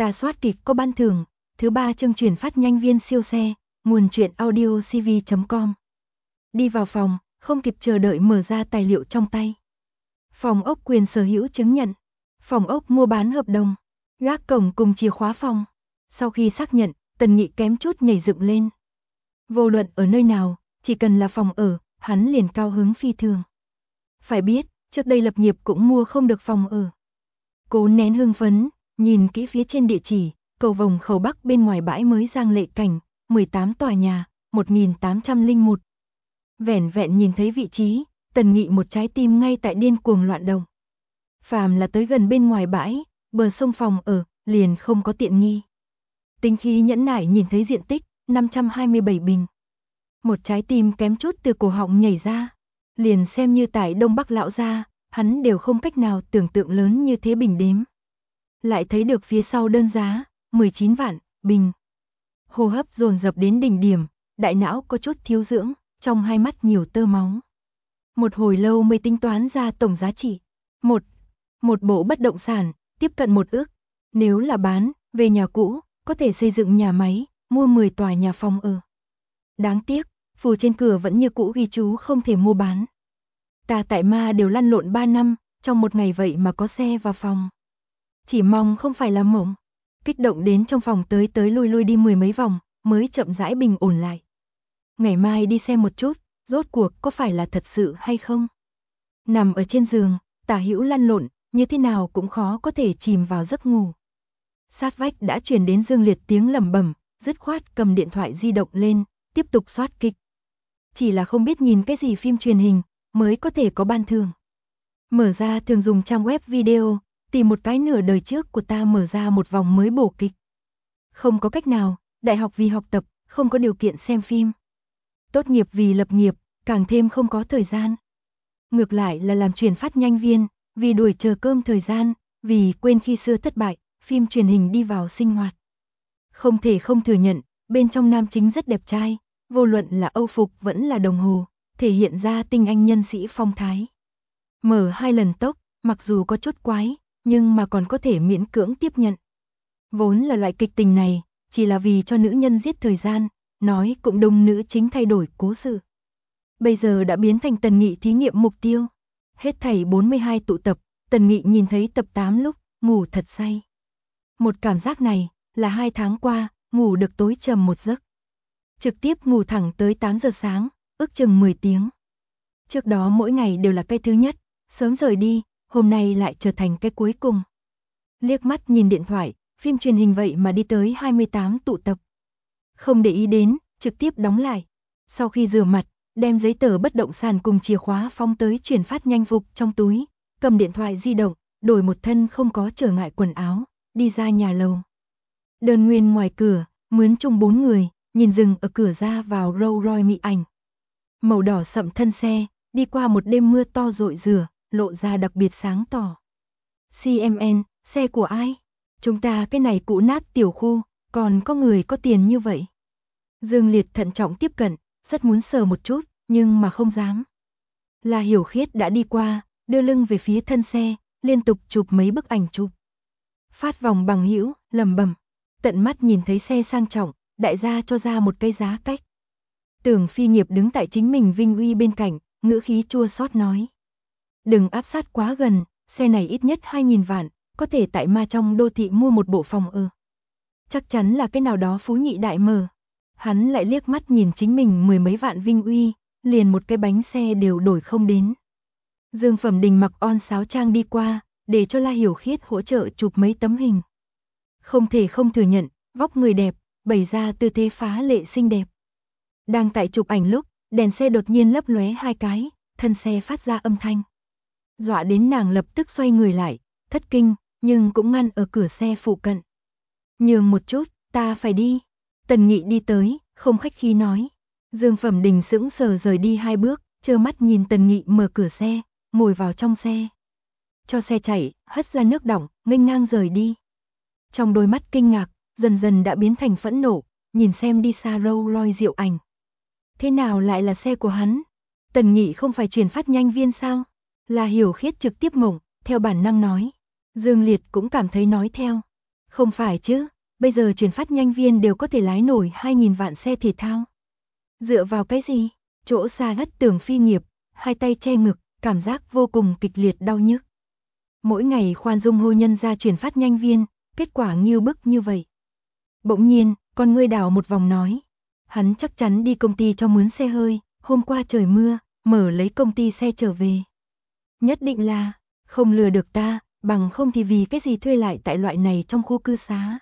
Ta soát kịch có ban thưởng, thứ 3 chương chuyển phát nhanh viên siêu xe, nguồn truyện audio cv.com. Đi vào phòng, không kịp chờ đợi mở ra tài liệu trong tay. Phòng ốc quyền sở hữu chứng nhận, phòng ốc mua bán hợp đồng, gác cổng cùng chìa khóa phòng. Sau khi xác nhận, Tần Nghị kém chút nhảy dựng lên. Vô luận ở nơi nào, chỉ cần là phòng ở, hắn liền cao hứng phi thường. Phải biết, trước đây lập nghiệp cũng mua không được phòng ở. Cố nén hưng phấn, nhìn kỹ phía trên địa chỉ, cầu vồng khẩu Bắc bên ngoài bãi mới Giang Lệ Cảnh, 18 tòa nhà, 1801. Vẻn vẹn nhìn thấy vị trí, Tần Nghị một trái tim ngay tại điên cuồng loạn động. Phàm là tới gần bên ngoài bãi, bờ sông phòng ở, liền không có tiện nghi. Tính khí nhẫn nại nhìn thấy diện tích, 527 bình. Một trái tim kém chút từ cổ họng nhảy ra. Liền xem như tại Đông Bắc lão gia, hắn đều không cách nào tưởng tượng lớn như thế bình đếm. Lại thấy được phía sau đơn giá, 19 vạn, bình. Hô hấp dồn dập đến đỉnh điểm, đại não có chút thiếu dưỡng, trong hai mắt nhiều tơ máu. Một hồi lâu mới tính toán ra tổng giá trị. Một bộ bất động sản, tiếp cận 1 ức. Nếu là bán, về nhà cũ, có thể xây dựng nhà máy, mua 10 tòa nhà phòng ở. Đáng tiếc, phù trên cửa vẫn như cũ ghi chú không thể mua bán. Ta tại ma đều lăn lộn 3 năm, trong một ngày vậy mà có xe vào phòng. Chỉ mong không phải là mộng. Kích động đến trong phòng tới lui lui đi 10 mấy vòng, mới chậm rãi bình ổn lại. Ngày mai đi xem một chút, rốt cuộc có phải là thật sự hay không. Nằm ở trên giường, tả hữu lăn lộn, như thế nào cũng khó có thể chìm vào giấc ngủ. Sát vách đã truyền đến Dương Liệt tiếng lẩm bẩm, dứt khoát cầm điện thoại di động lên, tiếp tục soát kịch. Chỉ là không biết nhìn cái gì phim truyền hình, mới có thể có ban thưởng. Mở ra thường dùng trang web video, tìm một cái nửa đời trước của ta mở ra một vòng mới bổ kịch. Không có cách nào, đại học vì học tập, không có điều kiện xem phim. Tốt nghiệp vì lập nghiệp, càng thêm không có thời gian. Ngược lại là làm chuyển phát nhanh viên, vì đuổi chờ cơm thời gian, vì quên khi xưa thất bại, phim truyền hình đi vào sinh hoạt. Không thể không thừa nhận, bên trong nam chính rất đẹp trai, vô luận là âu phục vẫn là đồng hồ, thể hiện ra tinh anh nhân sĩ phong thái. Mở 2 lần tốc, mặc dù có chút quái, nhưng mà còn có thể miễn cưỡng tiếp nhận. Vốn là loại kịch tình này, chỉ là vì cho nữ nhân giết thời gian, nói cũng đông nữ chính thay đổi cố sự. Bây giờ đã biến thành Tần Nghị thí nghiệm mục tiêu. Hết thảy 42 tụ tập, Tần Nghị nhìn thấy tập 8 lúc, ngủ thật say. Một cảm giác này, là 2 tháng qua, ngủ được tối trầm một giấc. Trực tiếp ngủ thẳng tới 8 giờ sáng, ước chừng 10 tiếng. Trước đó mỗi ngày đều là cái thứ nhất, sớm rời đi, hôm nay lại trở thành cái cuối cùng. Liếc mắt nhìn điện thoại, phim truyền hình vậy mà đi tới 28 tụ tập. Không để ý đến, trực tiếp đóng lại. Sau khi rửa mặt, đem giấy tờ bất động sản cùng chìa khóa phóng tới chuyển phát nhanh phục trong túi, cầm điện thoại di động, đổi một thân không có trở ngại quần áo, đi ra nhà lầu. Đơn nguyên ngoài cửa, mướn chung 4 người, nhìn dừng ở cửa ra vào Rolls Royce mỹ ảnh. Màu đỏ sậm thân xe, đi qua một đêm mưa to rội rửa, lộ ra đặc biệt sáng tỏ. CMN, xe của ai? Chúng ta cái này cũ nát tiểu khu, còn có người có tiền như vậy. Dương Liệt thận trọng tiếp cận, rất muốn sờ một chút, nhưng mà không dám. La Hiểu Khiết đã đi qua, đưa lưng về phía thân xe, liên tục chụp mấy bức ảnh chụp. Phát vòng bằng hữu, lẩm bẩm, tận mắt nhìn thấy xe sang trọng, đại gia cho ra một cái giá cách. Tưởng Phi Nghiệp đứng tại chính mình vinh uy bên cạnh, ngữ khí chua xót nói. Đừng áp sát quá gần, xe này ít nhất 2.000 vạn, có thể tại ma trong đô thị mua một bộ phòng ở. Chắc chắn là cái nào đó phú nhị đại mở. Hắn lại liếc mắt nhìn chính mình 10 mấy vạn vinh uy, liền một cái bánh xe đều đổi không đến. Dương Phẩm Đình mặc on sáo trang đi qua, để cho La Hiểu Khiết hỗ trợ chụp mấy tấm hình. Không thể không thừa nhận, vóc người đẹp, bày ra tư thế phá lệ xinh đẹp. Đang tại chụp ảnh lúc, đèn xe đột nhiên lấp lóe 2 cái, thân xe phát ra âm thanh. Dọa đến nàng lập tức xoay người lại, thất kinh, nhưng cũng ngăn ở cửa xe phụ cận. Nhường một chút, ta phải đi. Tần Nghị đi tới, không khách khí nói. Dương Phẩm Đình sững sờ rời đi 2 bước, trơ mắt nhìn Tần Nghị mở cửa xe, ngồi vào trong xe. Cho xe chạy, hất ra nước đọng, nghênh ngang rời đi. Trong đôi mắt kinh ngạc, dần dần đã biến thành phẫn nộ, nhìn xem đi xa Rolls Royce diệu ảnh. Thế nào lại là xe của hắn? Tần Nghị không phải chuyển phát nhanh viên sao? La Hiểu Khiết trực tiếp mộng, theo bản năng nói. Dương Liệt cũng cảm thấy nói theo. Không phải chứ, bây giờ chuyển phát nhanh viên đều có thể lái nổi 2.000 vạn xe thể thao. Dựa vào cái gì? Chỗ xa ngất Tưởng Phi Nghiệp, hai tay che ngực, cảm giác vô cùng kịch liệt đau nhức. Mỗi ngày khoan dung hô nhân ra chuyển phát nhanh viên, kết quả nghiêu bức như vậy. Bỗng nhiên, con ngươi đảo một vòng nói. Hắn chắc chắn đi công ty cho mướn xe hơi, hôm qua trời mưa, mở lấy công ty xe trở về. Nhất định là, không lừa được ta, bằng không thì vì cái gì thuê lại tại loại này trong khu cư xá.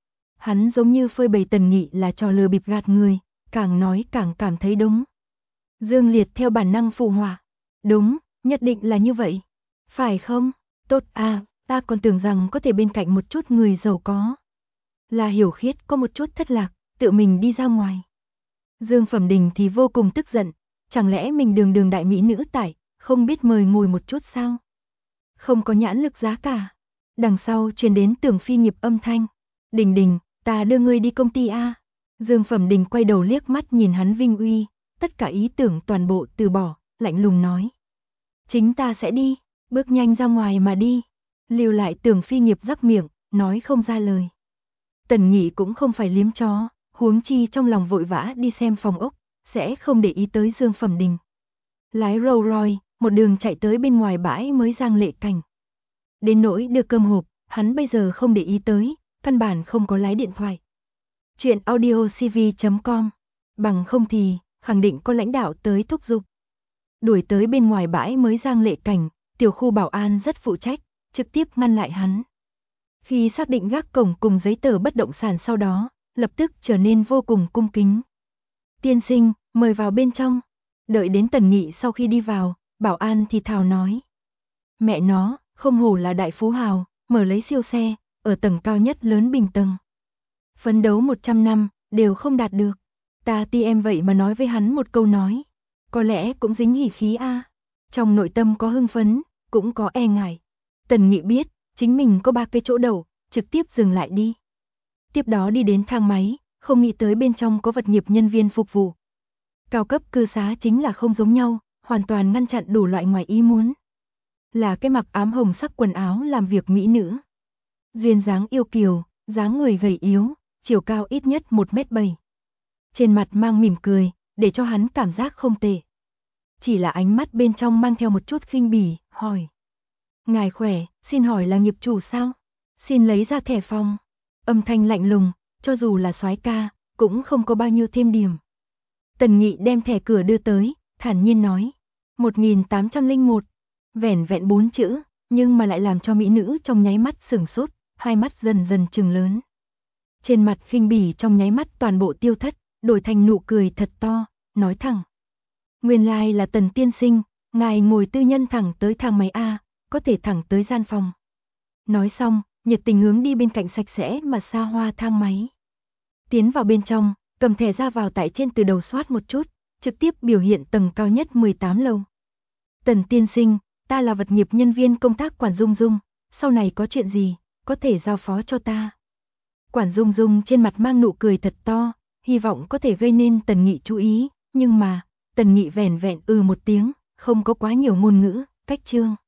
Hắn giống như phơi bày Tần Nghị là trò lừa bịp gạt người, càng nói càng cảm thấy đúng. Dương Liệt theo bản năng phụ họa. Đúng, nhất định là như vậy. Phải không? Tốt à, ta còn tưởng rằng có thể bên cạnh một chút người giàu có. Là Hiểu Khiết có một chút thất lạc, tự mình đi ra ngoài. Dương Phẩm Đình thì vô cùng tức giận, chẳng lẽ mình đường đại mỹ nữ tại, không biết mời ngồi một chút sao? Không có nhãn lực giá cả. Đằng sau truyền đến Tưởng Phi Nghiệp âm thanh. Đình Đình, ta đưa ngươi đi công ty a. Dương Phẩm Đình quay đầu liếc mắt nhìn hắn vinh uy, tất cả ý tưởng toàn bộ từ bỏ, lạnh lùng nói. Chính ta sẽ đi, bước nhanh ra ngoài mà đi. Lưu lại Tưởng Phi Nghiệp rắc miệng, nói không ra lời. Tần Nghị cũng không phải liếm chó, huống chi trong lòng vội vã đi xem phòng ốc, sẽ không để ý tới Dương Phẩm Đình. Lái Rolls Royce, một đường chạy tới bên ngoài bãi mới Giang Lệ Cảnh. Đến nỗi đưa cơm hộp, hắn bây giờ không để ý tới, căn bản không có lái điện thoại. Chuyện audiocv.com, bằng không thì, khẳng định có lãnh đạo tới thúc giục. Đuổi tới bên ngoài bãi mới Giang Lệ Cảnh, tiểu khu bảo an rất phụ trách, trực tiếp ngăn lại hắn. Khi xác định gác cổng cùng giấy tờ bất động sản sau đó, lập tức trở nên vô cùng cung kính. Tiên sinh, mời vào bên trong. Đợi đến Tần Nghị sau khi đi vào, bảo an thì thào nói. Mẹ nó, không hổ là đại phú hào, mở lấy siêu xe, ở tầng cao nhất lớn bình tầng. Phấn đấu 100 năm, đều không đạt được. Ta ti em vậy mà nói với hắn một câu nói. Có lẽ cũng dính hỉ khí a. Trong nội tâm có hưng phấn, cũng có e ngại. Tần Nghị biết, chính mình có 3 cái chỗ đầu, trực tiếp dừng lại đi. Tiếp đó đi đến thang máy, không nghĩ tới bên trong có vật nghiệp nhân viên phục vụ. Cao cấp cư xá chính là không giống nhau, hoàn toàn ngăn chặn đủ loại ngoài ý muốn. Là cái mặc ám hồng sắc quần áo làm việc mỹ nữ. Duyên dáng yêu kiều, dáng người gầy yếu, chiều cao ít nhất 1m7. Trên mặt mang mỉm cười, để cho hắn cảm giác không tệ. Chỉ là ánh mắt bên trong mang theo một chút khinh bỉ, hỏi. Ngài khỏe, xin hỏi là nghiệp chủ sao? Xin lấy ra thẻ phòng. Âm thanh lạnh lùng, cho dù là soái ca, cũng không có bao nhiêu thêm điểm. Tần Nghị đem thẻ cửa đưa tới, thản nhiên nói. 1801, vẻn vẹn 4 chữ, nhưng mà lại làm cho mỹ nữ trong nháy mắt sửng sốt, hai mắt dần dần trừng lớn. Trên mặt khinh bỉ trong nháy mắt toàn bộ tiêu thất, đổi thành nụ cười thật to, nói thẳng. Nguyên lai là Tần tiên sinh, ngài ngồi tư nhân thẳng tới thang máy A, có thể thẳng tới gian phòng. Nói xong, nhiệt tình hướng đi bên cạnh sạch sẽ mà xa hoa thang máy. Tiến vào bên trong, cầm thẻ ra vào tại trên từ đầu soát một chút, trực tiếp biểu hiện tầng cao nhất 18 lầu. Tần tiên sinh, ta là vật nghiệp nhân viên công tác Quản Dung Dung, sau này có chuyện gì, có thể giao phó cho ta. Quản Dung Dung trên mặt mang nụ cười thật to, hy vọng có thể gây nên Tần Nghị chú ý, nhưng mà, Tần Nghị vẻn vẹn một tiếng, không có quá nhiều ngôn ngữ, cách chương.